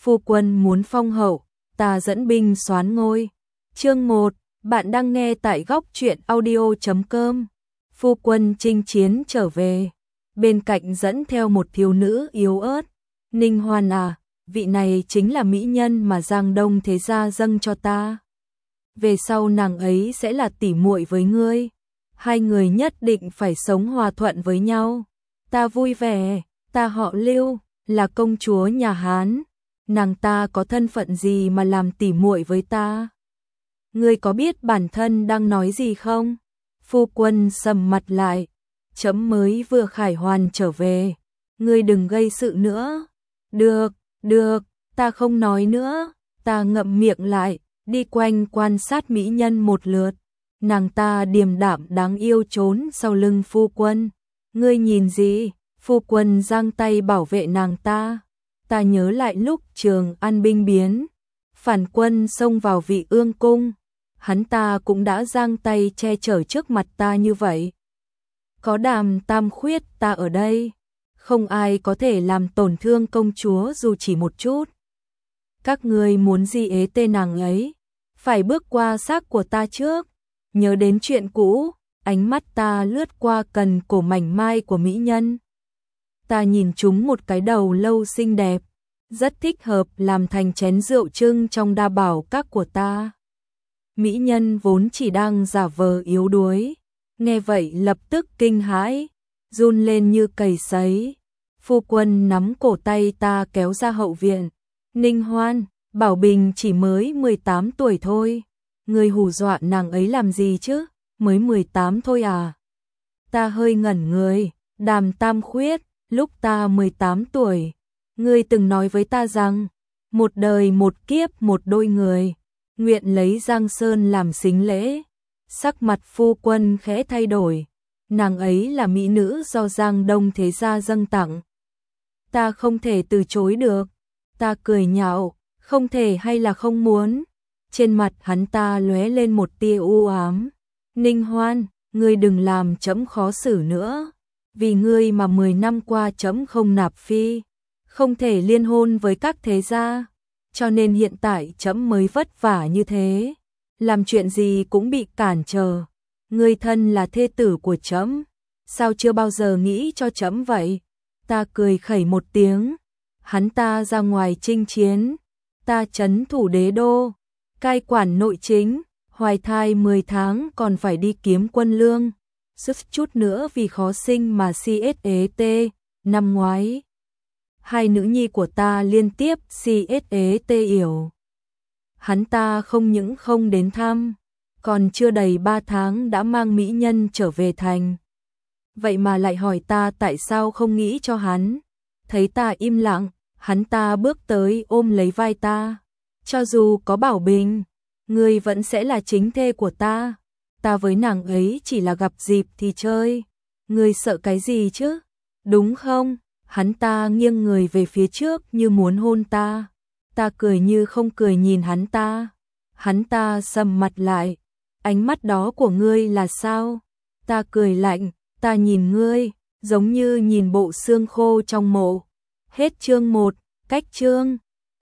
Phu quân muốn phong hậu, ta dẫn binh soán ngôi. Chương 1, bạn đang nghe tại góc truyện audio.com. Phu quân chinh chiến trở về, bên cạnh dẫn theo một thiếu nữ yếu ớt. Ninh Hoan à, vị này chính là mỹ nhân mà Giang Đông thế gia dâng cho ta. Về sau nàng ấy sẽ là tỉ muội với ngươi. Hai người nhất định phải sống hòa thuận với nhau. Ta vui vẻ, ta họ Lưu, là công chúa nhà Hán. Nàng ta có thân phận gì mà làm tỉ muội với ta? Ngươi có biết bản thân đang nói gì không? Phu quân sầm mặt lại. Chấm mới vừa khải hoàn trở về. Ngươi đừng gây sự nữa. Được, ta không nói nữa. Ta ngậm miệng lại, đi quanh quan sát mỹ nhân một lượt. Nàng ta điềm đạm đáng yêu trốn sau lưng phu quân. Ngươi nhìn gì? Phu quân giang tay bảo vệ nàng ta. Ta nhớ lại lúc Trường An binh biến, phản quân xông vào Vị Ương cung, hắn ta cũng đã giang tay che chở trước mặt ta như vậy. Có Đàm Tam Khuyết ta ở đây, không ai có thể làm tổn thương công chúa dù chỉ một chút. Các ngươi muốn gì ế tên nàng ấy, phải bước qua xác của ta trước. Nhớ đến chuyện cũ, ánh mắt ta lướt qua cần cổ mảnh mai của mỹ nhân. Ta nhìn chúng một cái đầu lâu xinh đẹp, rất thích hợp làm thành chén rượu trưng trong đa bảo các của ta. Mỹ nhân vốn chỉ đang giả vờ yếu đuối, nghe vậy lập tức kinh hãi, run lên như cầy sấy. Phu quân nắm cổ tay ta kéo ra hậu viện. Ninh Hoan, Bảo Bình chỉ mới 18 tuổi thôi. Người hù dọa nàng ấy làm gì chứ, mới 18 thôi à? Ta hơi ngẩn người. Đàm Tam Khuyết, lúc ta 18 tuổi, ngươi từng nói với ta rằng, một đời một kiếp một đôi người, nguyện lấy Giang Sơn làm sính lễ. Sắc mặt phu quân khẽ thay đổi, nàng ấy là mỹ nữ do Giang Đông thế gia dâng tặng. Ta không thể từ chối được. Ta cười nhạo, không thể hay là không muốn? Trên mặt hắn ta lóe lên một tia u ám. Ninh Hoan, ngươi đừng làm trẫm khó xử nữa. Vì ngươi mà 10 năm qua trẫm không nạp phi, không thể liên hôn với các thế gia, cho nên hiện tại trẫm mới vất vả như thế, làm chuyện gì cũng bị cản trở. Ngươi thân là thê tử của trẫm, sao chưa bao giờ nghĩ cho trẫm vậy? Ta cười khẩy một tiếng. Hắn ta ra ngoài chinh chiến, ta trấn thủ đế đô, cai quản nội chính, hoài thai 10 tháng còn phải đi kiếm quân lương. Sức chút nữa vì khó sinh mà CSET. Năm ngoái, hai nữ nhi của ta liên tiếp CSET yểu. Hắn ta không những không đến thăm, còn chưa đầy 3 tháng đã mang mỹ nhân trở về thành. Vậy mà lại hỏi ta tại sao không nghĩ cho hắn. Thấy ta im lặng, hắn ta bước tới ôm lấy vai ta. Cho dù có Bảo Bình, ngươi vẫn sẽ là chính thê của ta. Ta với nàng ấy chỉ là gặp dịp thì chơi. Ngươi sợ cái gì chứ? Đúng không? Hắn ta nghiêng người về phía trước như muốn hôn ta. Ta cười như không cười nhìn hắn ta. Hắn ta sầm mặt lại. Ánh mắt đó của ngươi là sao? Ta cười lạnh. Ta nhìn ngươi, giống như nhìn bộ xương khô trong mộ. Hết chương 1, cách chương.